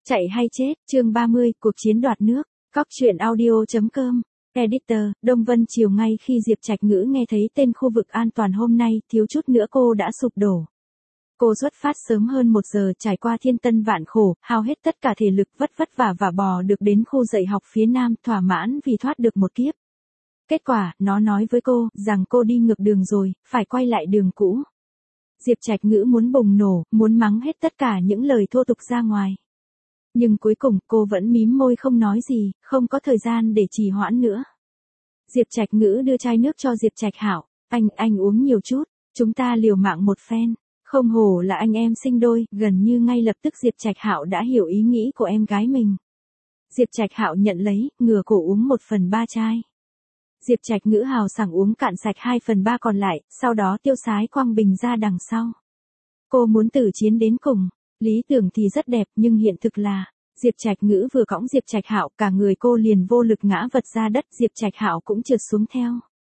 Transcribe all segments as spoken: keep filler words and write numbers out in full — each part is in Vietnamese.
Chạy hay chết, chương ba mươi, cuộc chiến đoạt nước. Cóc truyện audio chấm com. Editor, Đông Vân chiều ngay khi Diệp Trạch Ngữ nghe thấy tên khu vực an toàn hôm nay, thiếu chút nữa cô đã sụp đổ. Cô xuất phát sớm hơn một giờ, trải qua thiên tân vạn khổ, hao hết tất cả thể lực, vất vất vả và bò được đến khu dạy học phía nam, thỏa mãn vì thoát được một kiếp. Kết quả, nó nói với cô rằng cô đi ngược đường rồi, phải quay lại đường cũ. Diệp Trạch Ngữ muốn bùng nổ, muốn mắng hết tất cả những lời thô tục ra ngoài. Nhưng cuối cùng cô vẫn mím môi không nói gì, không có thời gian để trì hoãn nữa. Diệp Trạch Ngữ đưa chai nước cho Diệp Trạch Hạo, anh, anh uống nhiều chút, chúng ta liều mạng một phen. Không hổ là anh em sinh đôi, gần như ngay lập tức Diệp Trạch Hạo đã hiểu ý nghĩ của em gái mình. Diệp Trạch Hạo nhận lấy, ngửa cổ uống một phần ba chai. Diệp Trạch Ngữ hào sảng uống cạn sạch hai phần ba còn lại, sau đó tiêu sái quăng bình ra đằng sau. Cô muốn tử chiến đến cùng. Lý tưởng thì rất đẹp nhưng hiện thực là, Diệp Trạch Ngữ vừa cõng Diệp Trạch Hạo, cả người cô liền vô lực ngã vật ra đất, Diệp Trạch Hạo cũng trượt xuống theo.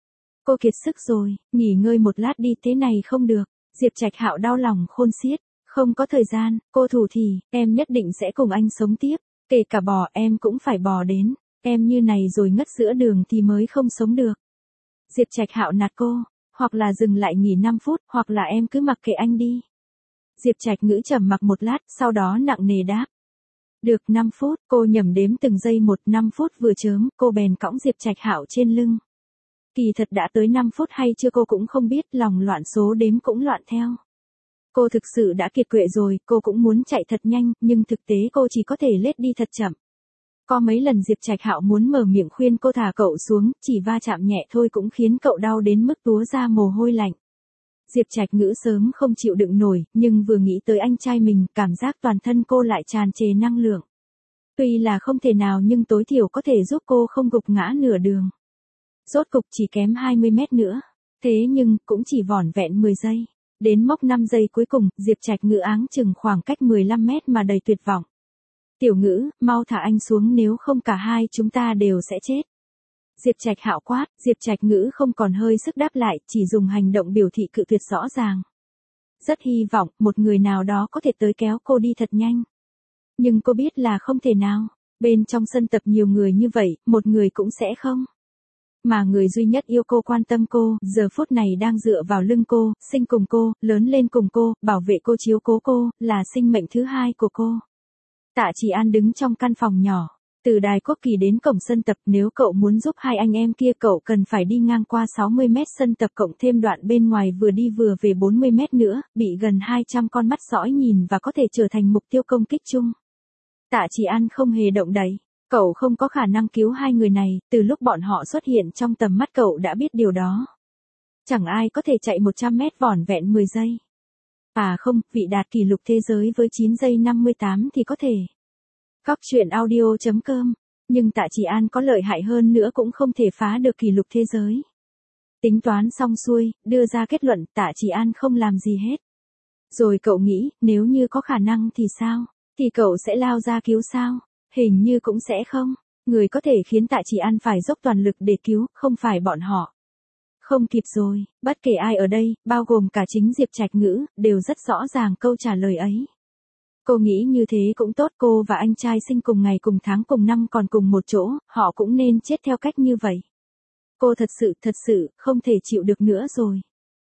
Cô kiệt sức rồi, nghỉ ngơi một lát đi, thế này không được. Diệp Trạch Hạo đau lòng khôn xiết, không có thời gian, cô thủ thì, em nhất định sẽ cùng anh sống tiếp, kể cả bò em cũng phải bò đến, em như này rồi ngất giữa đường thì mới không sống được. Diệp Trạch Hạo nạt cô, hoặc là dừng lại nghỉ năm phút, hoặc là em cứ mặc kệ anh đi. Diệp Trạch Ngữ trầm mặc một lát, sau đó nặng nề đáp. Được năm phút, cô nhẩm đếm từng giây một, năm phút vừa chớm, cô bèn cõng Diệp Trạch Hạo trên lưng. Kỳ thật đã tới năm phút hay chưa cô cũng không biết, lòng loạn số đếm cũng loạn theo. Cô thực sự đã kiệt quệ rồi, cô cũng muốn chạy thật nhanh, nhưng thực tế cô chỉ có thể lết đi thật chậm. Có mấy lần Diệp Trạch Hạo muốn mở miệng khuyên cô thả cậu xuống, chỉ va chạm nhẹ thôi cũng khiến cậu đau đến mức túa ra mồ hôi lạnh. Diệp Trạch Ngữ sớm không chịu đựng nổi, nhưng vừa nghĩ tới anh trai mình, cảm giác toàn thân cô lại tràn trề năng lượng. Tuy là không thể nào nhưng tối thiểu có thể giúp cô không gục ngã nửa đường. Rốt cục chỉ kém hai mươi mét nữa. Thế nhưng, cũng chỉ vỏn vẹn mười giây. Đến mốc năm giây cuối cùng, Diệp Trạch Ngữ áng chừng khoảng cách mười lăm mét mà đầy tuyệt vọng. Tiểu Ngữ, mau thả anh xuống nếu không cả hai chúng ta đều sẽ chết. Diệp Trạch Hạo quát, Diệp Trạch Ngữ không còn hơi sức đáp lại, chỉ dùng hành động biểu thị cự tuyệt rõ ràng. Rất hy vọng, một người nào đó có thể tới kéo cô đi thật nhanh. Nhưng cô biết là không thể nào. Bên trong sân tập nhiều người như vậy, một người cũng sẽ không. Mà người duy nhất yêu cô, quan tâm cô, giờ phút này đang dựa vào lưng cô, sinh cùng cô, lớn lên cùng cô, bảo vệ cô, chiếu cố cô, là sinh mệnh thứ hai của cô. Tạ Chỉ An đứng trong căn phòng nhỏ. Từ đài quốc kỳ đến cổng sân tập, nếu cậu muốn giúp hai anh em kia cậu cần phải đi ngang qua sáu mươi mét sân tập cộng thêm đoạn bên ngoài vừa đi vừa về bốn mươi mét nữa, bị gần hai trăm con mắt dõi nhìn và có thể trở thành mục tiêu công kích chung. Tạ Chỉ An không hề động đậy, cậu không có khả năng cứu hai người này, từ lúc bọn họ xuất hiện trong tầm mắt cậu đã biết điều đó. Chẳng ai có thể chạy một trăm mét vỏn vẹn mười giây. À không, vị đạt kỷ lục thế giới với chín giây năm mươi tám thì có thể. Cóc truyện audio chấm com. Nhưng Tạ Chỉ An có lợi hại hơn nữa cũng không thể phá được kỷ lục thế giới. Tính toán xong xuôi, đưa ra kết luận, Tạ Chỉ An không làm gì hết. Rồi cậu nghĩ, nếu như có khả năng thì sao? Thì cậu sẽ lao ra cứu sao? Hình như cũng sẽ không. Người có thể khiến Tạ Chỉ An phải dốc toàn lực để cứu, không phải bọn họ. Không kịp rồi, bất kể ai ở đây, bao gồm cả chính Diệp Trạch Ngữ, đều rất rõ ràng câu trả lời ấy. Cô nghĩ như thế cũng tốt, cô và anh trai sinh cùng ngày cùng tháng cùng năm còn cùng một chỗ, họ cũng nên chết theo cách như vậy. Cô thật sự, thật sự, không thể chịu được nữa rồi.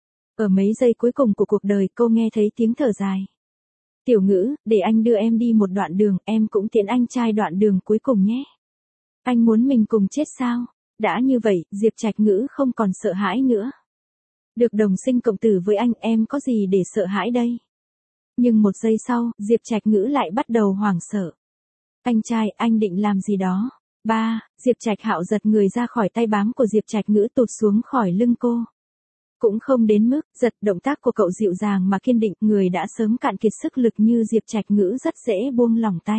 Ở mấy giây cuối cùng của cuộc đời cô nghe thấy tiếng thở dài. Tiểu Ngữ, để anh đưa em đi một đoạn đường, em cũng tiễn anh trai đoạn đường cuối cùng nhé. Anh muốn mình cùng chết sao? Đã như vậy, Diệp Trạch Ngữ không còn sợ hãi nữa. Được đồng sinh cộng tử với anh, em có gì để sợ hãi đây? Nhưng một giây sau, Diệp Trạch Ngữ lại bắt đầu hoảng sợ. Anh trai, anh định làm gì đó? Ba, Diệp Trạch Hạo giật người ra khỏi tay bám của Diệp Trạch Ngữ tụt xuống khỏi lưng cô. Cũng không đến mức, giật, động tác của cậu dịu dàng mà kiên định, người đã sớm cạn kiệt sức lực như Diệp Trạch Ngữ rất dễ buông lỏng tay.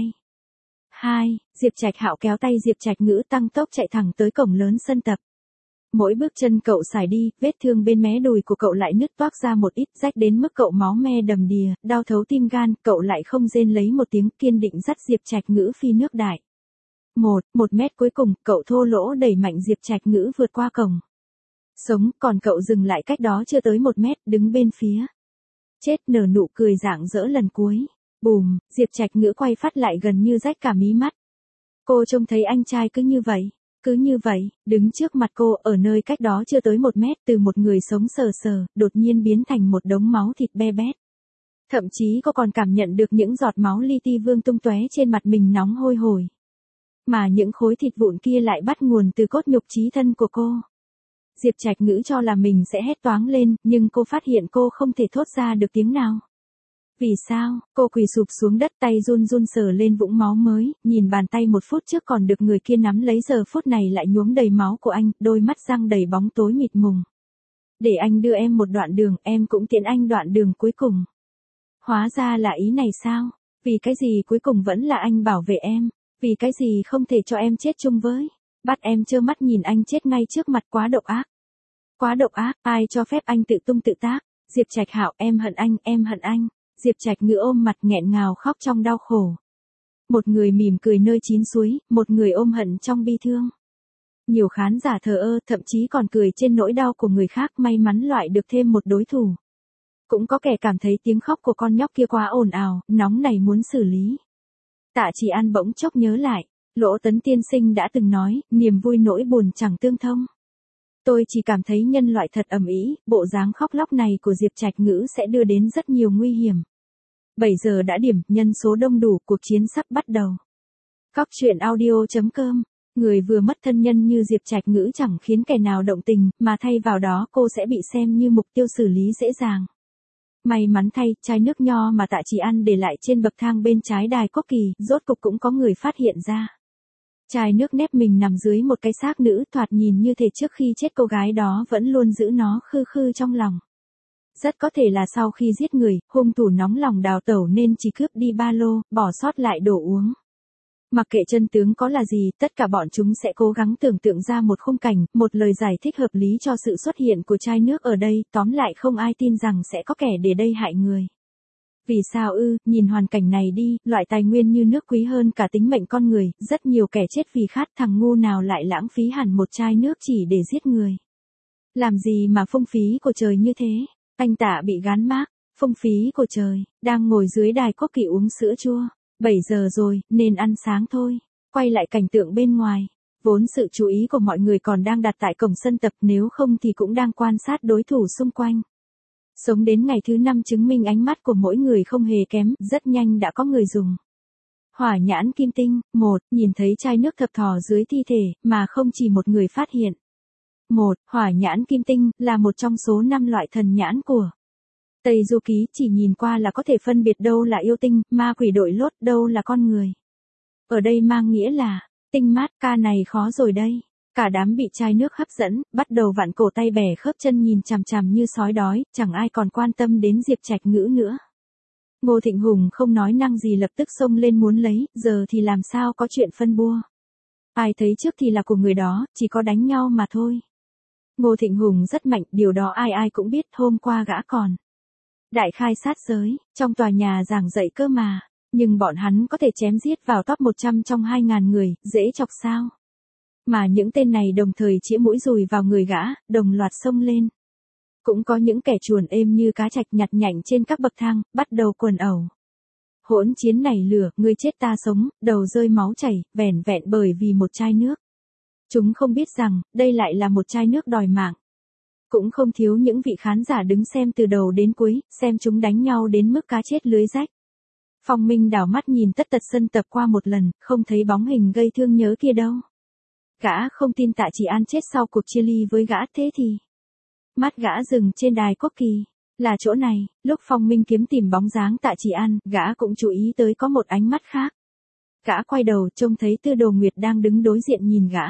Hai, Diệp Trạch Hạo kéo tay Diệp Trạch Ngữ tăng tốc chạy thẳng tới cổng lớn sân tập. Mỗi bước chân cậu xài đi, vết thương bên mé đùi của cậu lại nứt toác ra một ít, rách đến mức cậu máu me đầm đìa, đau thấu tim gan, cậu lại không rên lấy một tiếng, kiên định dắt Diệp Trạch Ngữ phi nước đại. Một, một mét cuối cùng, cậu thô lỗ đẩy mạnh Diệp Trạch Ngữ vượt qua cổng. Sống, còn cậu dừng lại cách đó chưa tới một mét, đứng bên phía. Chết, nở nụ cười rạng rỡ lần cuối. Bùm, Diệp Trạch Ngữ quay phát lại gần như rách cả mí mắt. Cô trông thấy anh trai cứ như vậy, cứ như vậy, đứng trước mặt cô ở nơi cách đó chưa tới một mét, từ một người sống sờ sờ, đột nhiên biến thành một đống máu thịt be bét. Thậm chí cô còn cảm nhận được những giọt máu li ti vương tung tóe trên mặt mình nóng hôi hổi. Mà những khối thịt vụn kia lại bắt nguồn từ cốt nhục chí thân của cô. Diệp Trạch Ngữ cho là mình sẽ hét toáng lên, nhưng cô phát hiện cô không thể thốt ra được tiếng nào. Vì sao? Cô quỳ sụp xuống đất, tay run run sờ lên vũng máu mới, nhìn bàn tay một phút trước còn được người kia nắm lấy giờ phút này lại nhuốm đầy máu của anh, đôi mắt răng đầy bóng tối mịt mùng. Để anh đưa em một đoạn đường, em cũng tiễn anh đoạn đường cuối cùng. Hóa ra là ý này sao? Vì cái gì cuối cùng vẫn là anh bảo vệ em? Vì cái gì không thể cho em chết chung với? Bắt em trơ mắt nhìn anh chết ngay trước mặt, quá độc ác. Quá độc ác, ai cho phép anh tự tung tự tác? Diệp Trạch Hạo, em hận anh, em hận anh. Diệp Trạch Ngữ ôm mặt nghẹn ngào khóc trong đau khổ. Một người mỉm cười nơi chín suối, một người ôm hận trong bi thương. Nhiều khán giả thờ ơ, thậm chí còn cười trên nỗi đau của người khác, may mắn loại được thêm một đối thủ. Cũng có kẻ cảm thấy tiếng khóc của con nhóc kia quá ồn ào, nóng này muốn xử lý. Tạ Chỉ An bỗng chốc nhớ lại, Lỗ Tấn tiên sinh đã từng nói, niềm vui nỗi buồn chẳng tương thông. Tôi chỉ cảm thấy nhân loại thật ầm ĩ, bộ dáng khóc lóc này của Diệp Trạch Ngữ sẽ đưa đến rất nhiều nguy hiểm. bảy giờ đã điểm, nhân số đông đủ, cuộc chiến sắp bắt đầu. Cóc truyện audio chấm com, người vừa mất thân nhân như Diệp Trạch Ngữ chẳng khiến kẻ nào động tình, mà thay vào đó cô sẽ bị xem như mục tiêu xử lý dễ dàng. May mắn thay, chai nước nho mà Tạ Chỉ An để lại trên bậc thang bên trái đài quốc kỳ, rốt cục cũng có người phát hiện ra. Chai nước nép mình nằm dưới một cái xác nữ, thoạt nhìn như thể trước khi chết cô gái đó vẫn luôn giữ nó khư khư trong lòng. Rất có thể là sau khi giết người, hung thủ nóng lòng đào tẩu nên chỉ cướp đi ba lô, bỏ sót lại đồ uống. Mặc kệ chân tướng có là gì, tất cả bọn chúng sẽ cố gắng tưởng tượng ra một khung cảnh, một lời giải thích hợp lý cho sự xuất hiện của chai nước ở đây, tóm lại không ai tin rằng sẽ có kẻ để đây hại người. Vì sao ư, nhìn hoàn cảnh này đi, loại tài nguyên như nước quý hơn cả tính mệnh con người, rất nhiều kẻ chết vì khát, thằng ngu nào lại lãng phí hẳn một chai nước chỉ để giết người. Làm gì mà phung phí của trời như thế? Anh Tạ bị gán mác, phung phí của trời, đang ngồi dưới đài quốc kỳ uống sữa chua. bảy giờ rồi, nên ăn sáng thôi. Quay lại cảnh tượng bên ngoài. Vốn sự chú ý của mọi người còn đang đặt tại cổng sân tập, nếu không thì cũng đang quan sát đối thủ xung quanh. Sống đến ngày thứ năm chứng minh ánh mắt của mỗi người không hề kém, rất nhanh đã có người dùng. Hỏa nhãn kim tinh, một, nhìn thấy chai nước thập thò dưới thi thể, mà không chỉ một người phát hiện. Một, hỏa nhãn kim tinh, là một trong số năm loại thần nhãn của Tây Du Ký, chỉ nhìn qua là có thể phân biệt đâu là yêu tinh, ma quỷ đội lốt, đâu là con người. Ở đây mang nghĩa là, tinh mát, ca này khó rồi đây. Cả đám bị chai nước hấp dẫn, bắt đầu vặn cổ tay bẻ khớp chân nhìn chằm chằm như sói đói, chẳng ai còn quan tâm đến Diệp Trạch Ngữ nữa. Ngô Thịnh Hùng không nói năng gì lập tức xông lên muốn lấy, giờ thì làm sao có chuyện phân bua. Ai thấy trước thì là của người đó, chỉ có đánh nhau mà thôi. Ngô Thịnh Hùng rất mạnh, điều đó ai ai cũng biết, hôm qua gã còn đại khai sát giới, trong tòa nhà giảng dạy cơ mà, nhưng bọn hắn có thể chém giết vào top một trăm trong hai ngàn người, dễ chọc sao. Mà những tên này đồng thời chĩa mũi dùi vào người gã, đồng loạt xông lên. Cũng có những kẻ chuồn êm như cá trạch nhặt nhạnh trên các bậc thang, bắt đầu quần ẩu. Hỗn chiến này lửa, người chết ta sống, đầu rơi máu chảy, vẻn vẹn bởi vì một chai nước. Chúng không biết rằng, đây lại là một chai nước đòi mạng. Cũng không thiếu những vị khán giả đứng xem từ đầu đến cuối, xem chúng đánh nhau đến mức cá chết lưới rách. Phong Minh đảo mắt nhìn tất tật sân tập qua một lần, không thấy bóng hình gây thương nhớ kia đâu. Gã không tin Tạ Chỉ An chết sau cuộc chia ly với gã, thế thì mắt gã dừng trên đài quốc kỳ. Là chỗ này, lúc Phong Minh kiếm tìm bóng dáng Tạ Chỉ An, gã cũng chú ý tới có một ánh mắt khác. Gã quay đầu trông thấy Tư Đồ Nguyệt đang đứng đối diện nhìn gã.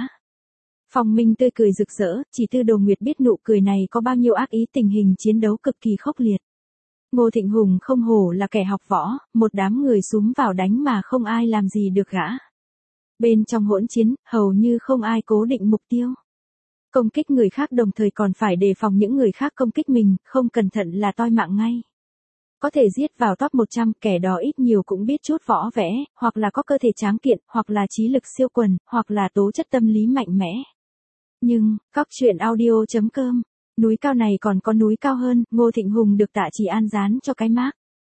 Phong Minh tươi cười rực rỡ, chỉ Tư Đồ Nguyệt biết nụ cười này có bao nhiêu ác ý, tình hình chiến đấu cực kỳ khốc liệt. Ngô Thịnh Hùng không hổ là kẻ học võ, một đám người xúm vào đánh mà không ai làm gì được gã. Bên trong hỗn chiến, hầu như không ai cố định mục tiêu. Công kích người khác đồng thời còn phải đề phòng những người khác công kích mình, không cẩn thận là toi mạng ngay. Có thể giết vào top một trăm, kẻ đó ít nhiều cũng biết chút võ vẽ, hoặc là có cơ thể tráng kiện, hoặc là trí lực siêu quần, hoặc là tố chất tâm lý mạnh mẽ. Nhưng, cóc truyện audio chấm com, núi cao này còn có núi cao hơn, Ngô Thịnh Hùng được Tạ Chỉ An dán cho cái mác.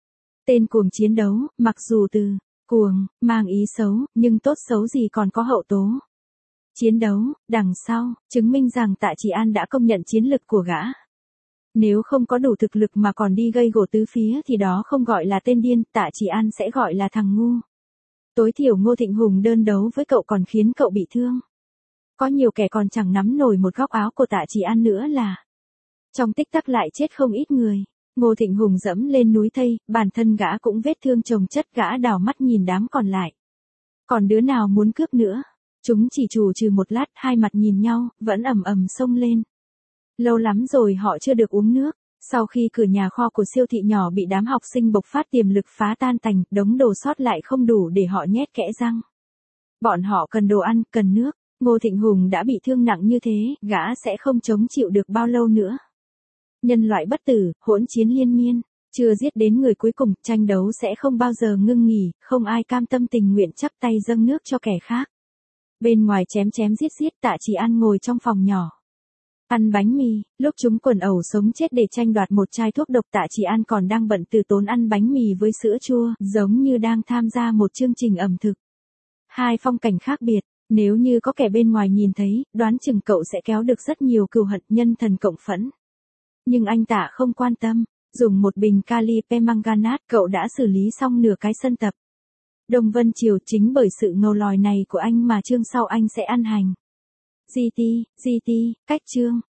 Tên cuồng chiến đấu, mặc dù từ cuồng mang ý xấu, nhưng tốt xấu gì còn có hậu tố. Chiến đấu, đằng sau, chứng minh rằng Tạ Chỉ An đã công nhận chiến lực của gã. Nếu không có đủ thực lực mà còn đi gây gổ tứ phía thì đó không gọi là tên điên, Tạ Chỉ An sẽ gọi là thằng ngu. Tối thiểu Ngô Thịnh Hùng đơn đấu với cậu còn khiến cậu bị thương. Có nhiều kẻ còn chẳng nắm nổi một góc áo của Tạ Chỉ An nữa là. Trong tích tắc lại chết không ít người. Ngô Thịnh Hùng dẫm lên núi thây, bản thân gã cũng vết thương chồng chất, gã đảo mắt nhìn đám còn lại. Còn đứa nào muốn cướp nữa? Chúng chỉ chù trừ một lát, hai mặt nhìn nhau, vẫn ầm ầm xông lên. Lâu lắm rồi họ chưa được uống nước. Sau khi cửa nhà kho của siêu thị nhỏ bị đám học sinh bộc phát tiềm lực phá tan tành, đống đồ sót lại không đủ để họ nhét kẽ răng. Bọn họ cần đồ ăn, cần nước. Ngô Thịnh Hùng đã bị thương nặng như thế, gã sẽ không chống chịu được bao lâu nữa. Nhân loại bất tử, hỗn chiến liên miên, chưa giết đến người cuối cùng, tranh đấu sẽ không bao giờ ngưng nghỉ, không ai cam tâm tình nguyện chắp tay dâng nước cho kẻ khác. Bên ngoài chém chém giết giết, Tạ Chỉ An ngồi trong phòng nhỏ. Ăn bánh mì, lúc chúng quần ẩu sống chết để tranh đoạt một chai thuốc độc, Tạ Chỉ An còn đang bận từ tốn ăn bánh mì với sữa chua, giống như đang tham gia một chương trình ẩm thực. Hai phong cảnh khác biệt, nếu như có kẻ bên ngoài nhìn thấy, đoán chừng cậu sẽ kéo được rất nhiều cừu hận, nhân thần cộng phẫn. Nhưng anh Tạ không quan tâm, dùng một bình kali permanganate, cậu đã xử lý xong nửa cái sân tập. Đông Vân Triều, chính bởi sự ngầu lòi này của anh mà chương sau anh sẽ ăn hành. giê tê, giê tê, cách chương.